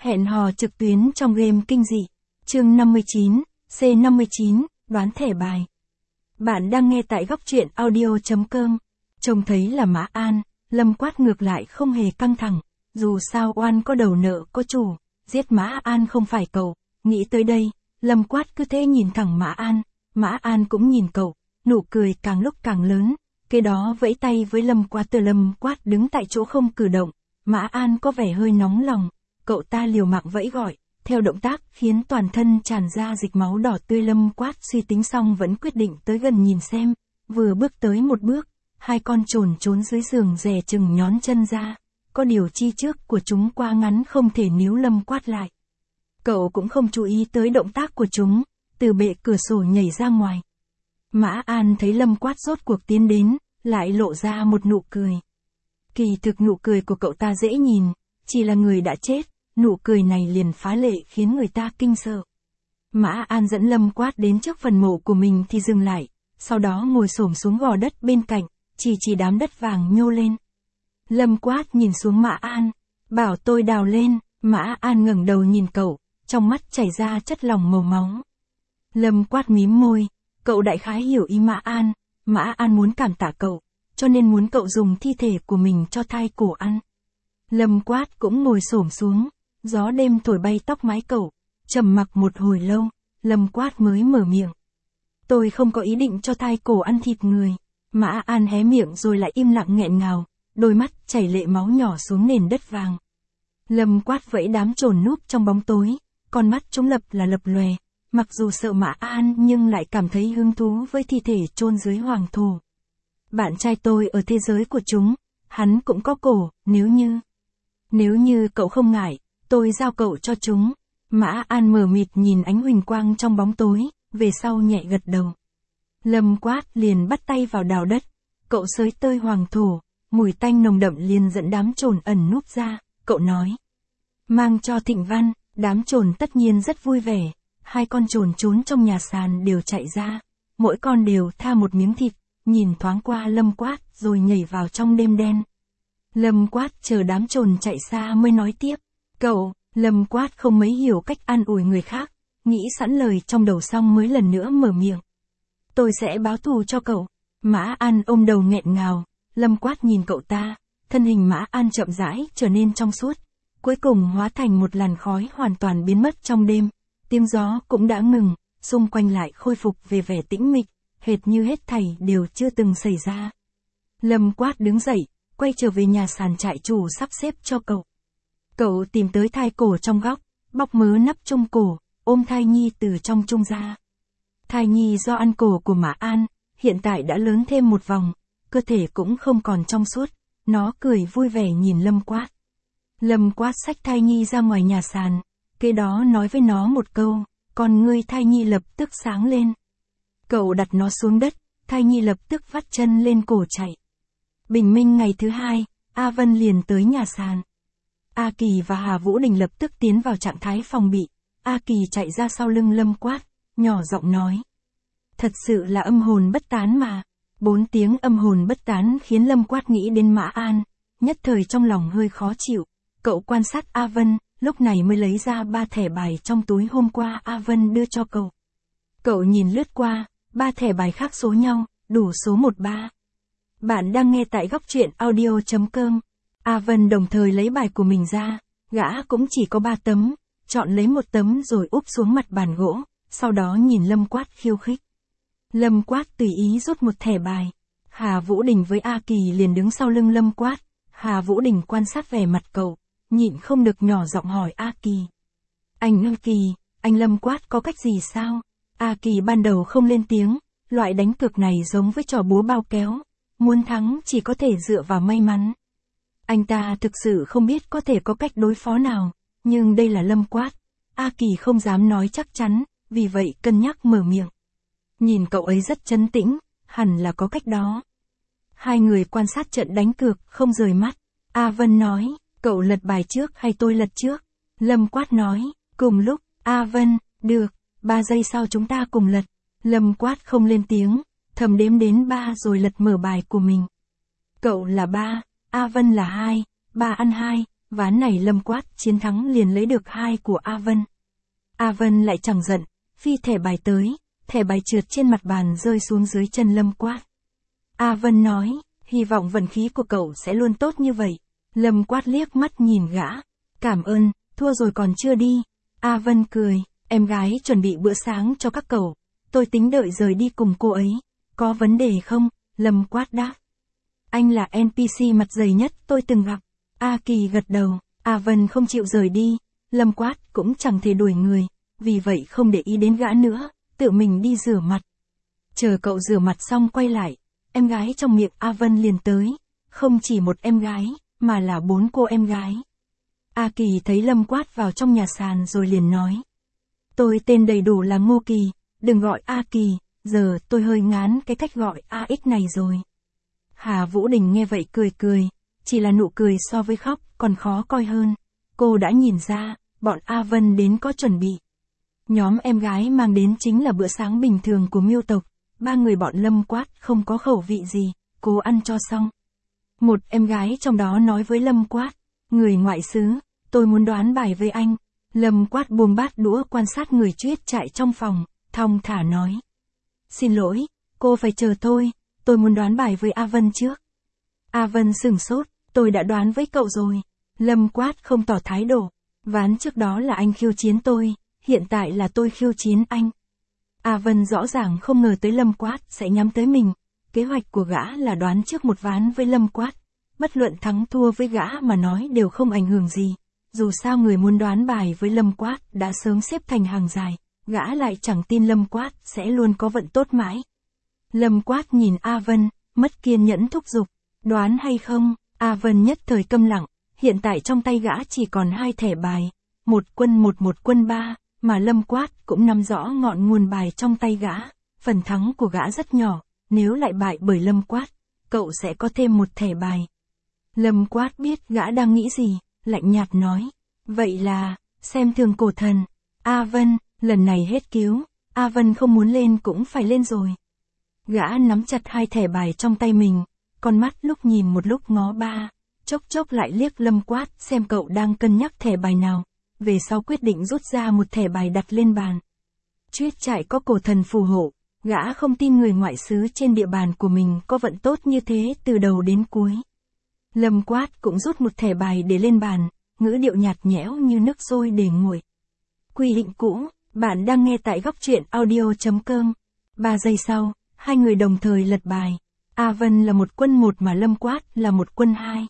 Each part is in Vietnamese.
Hẹn hò trực tuyến trong game kinh dị. Chương 59, C59, đoán thẻ bài. Bạn đang nghe tại góc truyện audio.com. Trông thấy là Mã An, Lâm Quát ngược lại không hề căng thẳng. Dù sao oan có đầu nợ có chủ, giết Mã An không phải cậu. Nghĩ tới đây, Lâm Quát cứ thế nhìn thẳng Mã An. Mã An cũng nhìn cậu, nụ cười càng lúc càng lớn. Kế đó vẫy tay với Lâm Quát. Lâm Quát đứng tại chỗ không cử động. Mã An có vẻ hơi nóng lòng. Cậu ta liều mạng vẫy gọi, theo động tác khiến toàn thân tràn ra dịch máu đỏ tươi. Lâm Quát suy tính xong vẫn quyết định tới gần nhìn xem. Vừa bước tới một bước, hai con trồn trốn dưới giường dè chừng nhón chân ra. Có điều chi trước của chúng quá ngắn không thể níu Lâm Quát lại. Cậu cũng không chú ý tới động tác của chúng, từ bệ cửa sổ nhảy ra ngoài. Mã An thấy Lâm Quát rốt cuộc tiến đến, lại lộ ra một nụ cười. Kỳ thực nụ cười của cậu ta dễ nhìn, chỉ là người đã chết, nụ cười này liền phá lệ khiến người ta kinh sợ. Mã An dẫn Lâm Quát đến trước phần mộ của mình thì dừng lại, sau đó ngồi xổm xuống gò đất bên cạnh, chỉ đám đất vàng nhô lên. Lâm Quát nhìn xuống Mã An, bảo tôi đào lên. Mã An ngẩng đầu nhìn cậu, trong mắt chảy ra chất lỏng màu máu. Lâm Quát mím môi, cậu đại khái hiểu ý Mã An. Mã An muốn cảm tạ cậu, cho nên muốn cậu dùng thi thể của mình cho thai cổ ăn. Lâm Quát cũng ngồi xổm xuống, gió đêm thổi bay tóc mái cậu, trầm mặc một hồi lâu, Lâm Quát mới mở miệng. Tôi không có ý định cho thai cổ ăn thịt người. Mã An hé miệng rồi lại im lặng nghẹn ngào, đôi mắt chảy lệ máu nhỏ xuống nền đất vàng. Lâm Quát vẫy đám trồn núp trong bóng tối, con mắt chúng lập lòe, mặc dù sợ Mã An nhưng lại cảm thấy hứng thú với thi thể chôn dưới hoàng thổ. Bạn trai tôi ở thế giới của chúng, hắn cũng có cổ, nếu như cậu không ngại, tôi giao cậu cho chúng. Mã An mờ mịt nhìn ánh huỳnh quang trong bóng tối, về sau nhẹ gật đầu. Lâm Quát liền bắt tay vào đào đất, cậu xới tơi hoàng thổ, mùi tanh nồng đậm liền dẫn đám trồn ẩn núp ra, cậu nói. Mang cho Thịnh Văn, đám trồn tất nhiên rất vui vẻ, hai con trồn trốn trong nhà sàn đều chạy ra, mỗi con đều tha một miếng thịt, nhìn thoáng qua Lâm Quát rồi nhảy vào trong đêm đen. Lâm Quát chờ đám trồn chạy xa mới nói tiếp. Lâm Quát không mấy hiểu cách an ủi người khác, nghĩ sẵn lời trong đầu xong mới lần nữa mở miệng. Tôi sẽ báo thù cho cậu. Mã An ôm đầu nghẹn ngào, Lâm Quát nhìn cậu ta, thân hình Mã An chậm rãi trở nên trong suốt, cuối cùng hóa thành một làn khói hoàn toàn biến mất trong đêm, tiếng gió cũng đã ngừng, xung quanh lại khôi phục về vẻ tĩnh mịch, hệt như hết thảy đều chưa từng xảy ra. Lâm Quát đứng dậy, quay trở về nhà sàn trại chủ sắp xếp cho cậu. Cậu tìm tới thai cổ trong góc, bóc mớ nắp chung cổ, ôm thai nhi từ trong chung ra. Thai nhi do ăn cổ của Mã An, hiện tại đã lớn thêm một vòng, cơ thể cũng không còn trong suốt, nó cười vui vẻ nhìn Lâm Quát. Lâm Quát xách thai nhi ra ngoài nhà sàn, kế đó nói với nó một câu, con ngươi thai nhi lập tức sáng lên. Cậu đặt nó xuống đất, thai nhi lập tức vắt chân lên cổ chạy. Bình minh ngày thứ hai, A Vân liền tới nhà sàn. A Kỳ và Hà Vũ Đình lập tức tiến vào trạng thái phòng bị. A Kỳ chạy ra sau lưng Lâm Quát, nhỏ giọng nói. Thật sự là âm hồn bất tán mà. 4 tiếng âm hồn bất tán khiến Lâm Quát nghĩ đến Mã An, nhất thời trong lòng hơi khó chịu. Cậu quan sát A Vân, lúc này mới lấy ra 3 thẻ bài trong túi hôm qua A Vân đưa cho cậu. Cậu nhìn lướt qua, 3 thẻ bài khác số nhau, đủ số 13. Bạn đang nghe tại góc truyện audio.com. A Vân đồng thời lấy bài của mình ra, gã cũng chỉ có 3 tấm, chọn lấy một tấm rồi úp xuống mặt bàn gỗ, sau đó nhìn Lâm Quát khiêu khích. Lâm Quát tùy ý rút một thẻ bài. Hà Vũ Đình với A Kỳ liền đứng sau lưng Lâm Quát. Hà Vũ Đình quan sát vẻ mặt cậu, nhịn không được nhỏ giọng hỏi A Kỳ. Anh Kỳ, anh Lâm Quát có cách gì sao? A Kỳ ban đầu không lên tiếng, loại đánh cược này giống với trò búa bao kéo, muốn thắng chỉ có thể dựa vào may mắn. Anh ta thực sự không biết có thể có cách đối phó nào, nhưng đây là Lâm Quát. A Kỳ không dám nói chắc chắn, vì vậy cân nhắc mở miệng. Nhìn cậu ấy rất trấn tĩnh, hẳn là có cách đó. Hai người quan sát trận đánh cược không rời mắt. A Vân nói, cậu lật bài trước hay tôi lật trước? Lâm Quát nói, cùng lúc. A Vân, được, 3 giây sau chúng ta cùng lật. Lâm Quát không lên tiếng, thầm đếm đến 3 rồi lật mở bài của mình. Cậu là 3, A Vân là 2, 3 ăn 2, ván này Lâm Quát chiến thắng liền lấy được 2 của A Vân. A Vân lại chẳng giận, phi thẻ bài tới, thẻ bài trượt trên mặt bàn rơi xuống dưới chân Lâm Quát. A Vân nói, hy vọng vận khí của cậu sẽ luôn tốt như vậy. Lâm Quát liếc mắt nhìn gã. Cảm ơn, thua rồi còn chưa đi. A Vân cười, em gái chuẩn bị bữa sáng cho các cậu. Tôi tính đợi rời đi cùng cô ấy. Có vấn đề không? Lâm Quát đáp. Anh là NPC mặt dày nhất tôi từng gặp. A Kỳ gật đầu. A Vân không chịu rời đi. Lâm Quát cũng chẳng thể đuổi người. Vì vậy không để ý đến gã nữa, tự mình đi rửa mặt. Chờ cậu rửa mặt xong quay lại, em gái trong miệng A Vân liền tới. Không chỉ một em gái, mà là 4 cô em gái. A Kỳ thấy Lâm Quát vào trong nhà sàn rồi liền nói. Tôi tên đầy đủ là Ngô Kỳ, đừng gọi A Kỳ, giờ tôi hơi ngán cái cách gọi AX này rồi. Hà Vũ Đình nghe vậy cười cười, chỉ là nụ cười so với khóc còn khó coi hơn. Cô đã nhìn ra, bọn A Vân đến có chuẩn bị. Nhóm em gái mang đến chính là bữa sáng bình thường của Miêu tộc, 3 người bọn Lâm Quát không có khẩu vị gì, cố ăn cho xong. Một em gái trong đó nói với Lâm Quát, người ngoại xứ, tôi muốn đoán bài với anh. Lâm Quát buông bát đũa quan sát người chuyết chạy trong phòng, thong thả nói. Xin lỗi, cô phải chờ tôi muốn đoán bài với A Vân trước. A Vân sửng sốt, tôi đã đoán với cậu rồi. Lâm Quát không tỏ thái độ, ván trước đó là anh khiêu chiến tôi, hiện tại là tôi khiêu chiến anh. A Vân rõ ràng không ngờ tới Lâm Quát sẽ nhắm tới mình, kế hoạch của gã là đoán trước một ván với Lâm Quát. Bất luận thắng thua với gã mà nói đều không ảnh hưởng gì. Dù sao người muốn đoán bài với Lâm Quát đã sớm xếp thành hàng dài, gã lại chẳng tin Lâm Quát sẽ luôn có vận tốt mãi. Lâm Quát nhìn A Vân, mất kiên nhẫn thúc giục, đoán hay không? A Vân nhất thời câm lặng, hiện tại trong tay gã chỉ còn 2 thẻ bài, một quân 1 một quân 3, mà Lâm Quát cũng nắm rõ ngọn nguồn bài trong tay gã, phần thắng của gã rất nhỏ, nếu lại bại bởi Lâm Quát, cậu sẽ có thêm 1 thẻ bài. Lâm Quát biết gã đang nghĩ gì, lạnh nhạt nói, vậy là, xem thường cổ thần. A Vân, lần này hết cứu, A Vân không muốn lên cũng phải lên rồi. Gã nắm chặt 2 thẻ bài trong tay mình, con mắt lúc nhìn một lúc ngó ba, chốc chốc lại liếc Lâm Quát xem cậu đang cân nhắc thẻ bài nào, về sau quyết định rút ra 1 thẻ bài đặt lên bàn. Chuyết trại có cổ thần phù hộ, gã không tin người ngoại xứ trên địa bàn của mình có vận tốt như thế từ đầu đến cuối. Lâm Quát cũng rút 1 thẻ bài để lên bàn, ngữ điệu nhạt nhẽo như nước sôi để nguội. Quy định cũ, bạn đang nghe tại góc truyện audio.com. 3 giây sau, 2 người đồng thời lật bài. A Vân là một quân 1 mà Lâm Quát là một quân 2.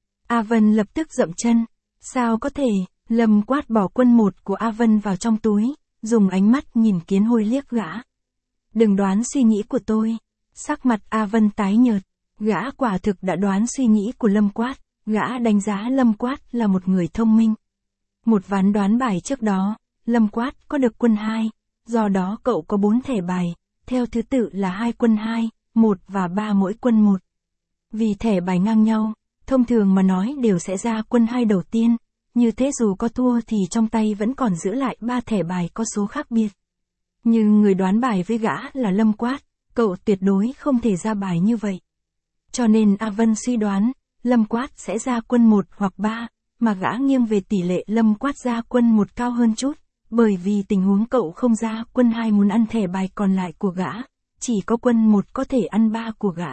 A Vân lập tức dậm chân. Sao có thể? Lâm Quát bỏ quân 1 của A Vân vào trong túi, dùng ánh mắt nhìn kiến hôi liếc gã. Đừng đoán suy nghĩ của tôi. Sắc mặt A Vân tái nhợt. Gã quả thực đã đoán suy nghĩ của Lâm Quát. Gã đánh giá Lâm Quát là một người thông minh. Một ván đoán bài trước đó, Lâm Quát có được quân 2, do đó cậu có 4 thẻ bài, theo thứ tự là 2 quân 2, 1 và 3 mỗi quân 1. Vì thẻ bài ngang nhau, thông thường mà nói đều sẽ ra quân 2 đầu tiên, như thế dù có thua thì trong tay vẫn còn giữ lại 3 thẻ bài có số khác biệt. Nhưng người đoán bài với gã là Lâm Quát, cậu tuyệt đối không thể ra bài như vậy. Cho nên A Vân suy đoán, Lâm Quát sẽ ra quân 1 hoặc 3, mà gã nghiêng về tỷ lệ Lâm Quát ra quân 1 cao hơn chút, bởi vì tình huống cậu không ra quân 2 muốn ăn thẻ bài còn lại của gã, chỉ có quân 1 có thể ăn 3 của gã.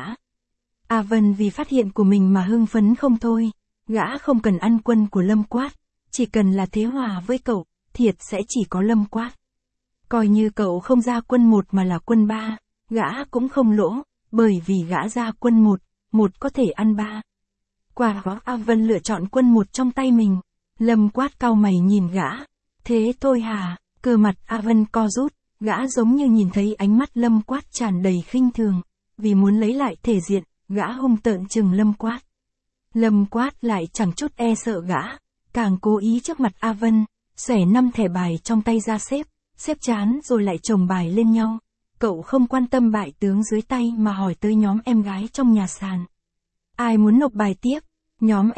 A Vân vì phát hiện của mình mà hưng phấn không thôi, gã không cần ăn quân của Lâm Quát, chỉ cần là thế hòa với cậu, thiệt sẽ chỉ có Lâm Quát. Coi như cậu không ra quân 1 mà là quân 3, gã cũng không lỗ, bởi vì gã ra quân 1, 1 có thể ăn 3. Quả đó A Vân lựa chọn quân 1 trong tay mình. Lâm Quát cau mày nhìn gã. Thế thôi hả? Cơ mặt A Vân co rút, gã giống như nhìn thấy ánh mắt Lâm Quát tràn đầy khinh thường. Vì muốn lấy lại thể diện, gã hung tợn chừng Lâm Quát. Lâm Quát lại chẳng chút e sợ gã, càng cố ý trước mặt A Vân, xẻ 5 thẻ bài trong tay ra xếp chán rồi lại chồng bài lên nhau. Cậu không quan tâm bại tướng dưới tay mà hỏi tới nhóm em gái trong nhà sàn. Ai muốn nộp bài tiếp? Nhóm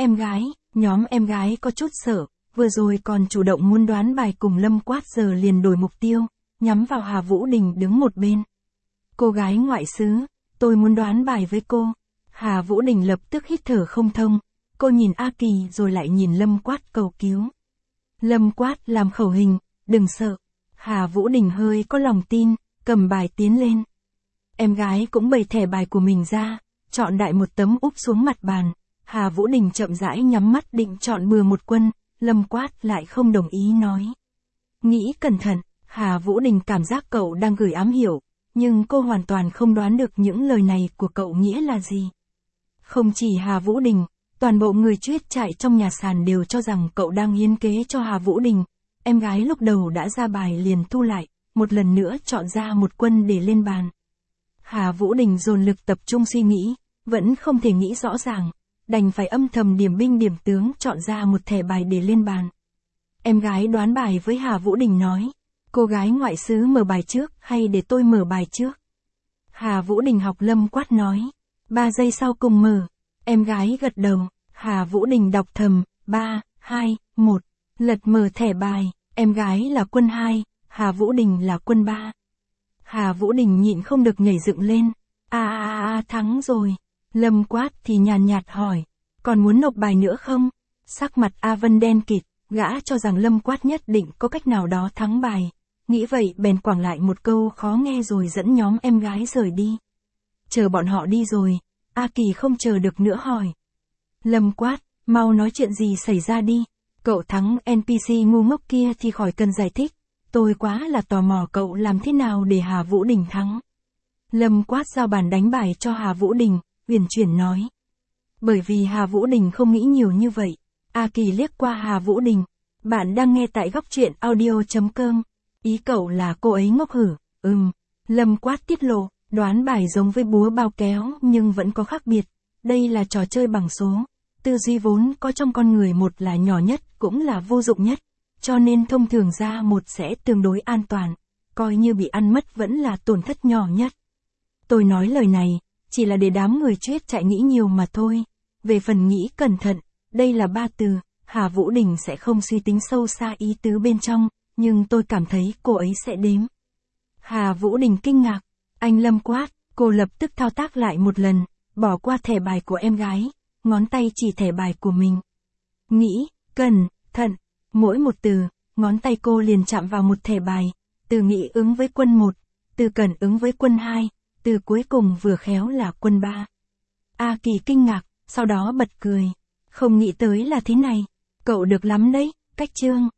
em gái có chút sợ, vừa rồi còn chủ động muốn đoán bài cùng Lâm Quát giờ liền đổi mục tiêu, nhắm vào Hà Vũ Đình đứng một bên. Cô gái ngoại xứ, tôi muốn đoán bài với cô. Hà Vũ Đình lập tức hít thở không thông, Cô nhìn A Kỳ rồi lại nhìn Lâm Quát cầu cứu. Lâm Quát làm khẩu hình, đừng sợ. Hà Vũ Đình hơi có lòng tin, cầm bài tiến lên. Em gái cũng bày thẻ bài của mình ra, chọn đại một tấm úp xuống mặt bàn. Hà Vũ Đình chậm rãi nhắm mắt định chọn bừa một quân, Lâm Quát lại không đồng ý nói. Nghĩ cẩn thận, Hà Vũ Đình cảm giác cậu đang gửi ám hiệu, nhưng cô hoàn toàn không đoán được những lời này của cậu nghĩa là gì. Không chỉ Hà Vũ Đình, toàn bộ người chuyết trại trong nhà sàn đều cho rằng cậu đang hiến kế cho Hà Vũ Đình. Em gái lúc đầu đã ra bài liền thu lại, một lần nữa chọn ra một quân để lên bàn. Hà Vũ Đình dồn lực tập trung suy nghĩ, vẫn không thể nghĩ rõ ràng, đành phải âm thầm điểm binh điểm tướng chọn ra một thẻ bài để lên bàn. Em gái đoán bài với Hà Vũ Đình nói, cô gái ngoại xứ mở bài trước hay để tôi mở bài trước? Hà Vũ Đình học Lâm Quát nói, 3 giây sau cùng mở. Em gái gật đầu, Hà Vũ Đình đọc thầm, 3, 2, 1, lật mở thẻ bài, em gái là quân 2, Hà Vũ Đình là quân 3. Hà Vũ Đình nhịn không được nhảy dựng lên, thắng rồi. Lâm Quát thì nhàn nhạt hỏi, còn muốn nộp bài nữa không? Sắc mặt A Vân đen kịt, gã cho rằng Lâm Quát nhất định có cách nào đó thắng bài. Nghĩ vậy bèn quẳng lại một câu khó nghe rồi dẫn nhóm em gái rời đi. Chờ bọn họ đi rồi, A Kỳ không chờ được nữa hỏi. Lâm Quát, mau nói chuyện gì xảy ra đi. Cậu thắng NPC ngu ngốc kia thì khỏi cần giải thích. Tôi quá là tò mò cậu làm thế nào để Hà Vũ Đình thắng. Lâm Quát giao bàn đánh bài cho Hà Vũ Đình, uyển chuyển nói. Bởi vì Hà Vũ Đình không nghĩ nhiều như vậy. A Kỳ liếc qua Hà Vũ Đình. Bạn đang nghe tại góc truyện audio.com. Ý cậu là cô ấy ngốc hử? Lâm Quát tiết lộ, đoán bài giống với búa bao kéo nhưng vẫn có khác biệt. Đây là trò chơi bằng số. Tư duy vốn có trong con người một là nhỏ nhất cũng là vô dụng nhất. Cho nên thông thường ra một sẽ tương đối an toàn. Coi như bị ăn mất vẫn là tổn thất nhỏ nhất. Tôi nói lời này, chỉ là để đám người chuyết chạy nghĩ nhiều mà thôi. Về phần nghĩ cẩn thận, đây là 3 từ, Hà Vũ Đình sẽ không suy tính sâu xa ý tứ bên trong, nhưng tôi cảm thấy cô ấy sẽ đếm. Hà Vũ Đình kinh ngạc, anh Lâm Quát, cô lập tức thao tác lại một lần, bỏ qua thẻ bài của em gái, ngón tay chỉ thẻ bài của mình. Nghĩ, cẩn thận, mỗi một từ, ngón tay cô liền chạm vào một thẻ bài, từ nghĩ ứng với quân 1, từ cẩn ứng với quân 2, từ cuối cùng vừa khéo là quân 3. A Kỳ kinh ngạc, sau đó bật cười. Không nghĩ tới là thế này. Cậu được lắm đấy, cách chương.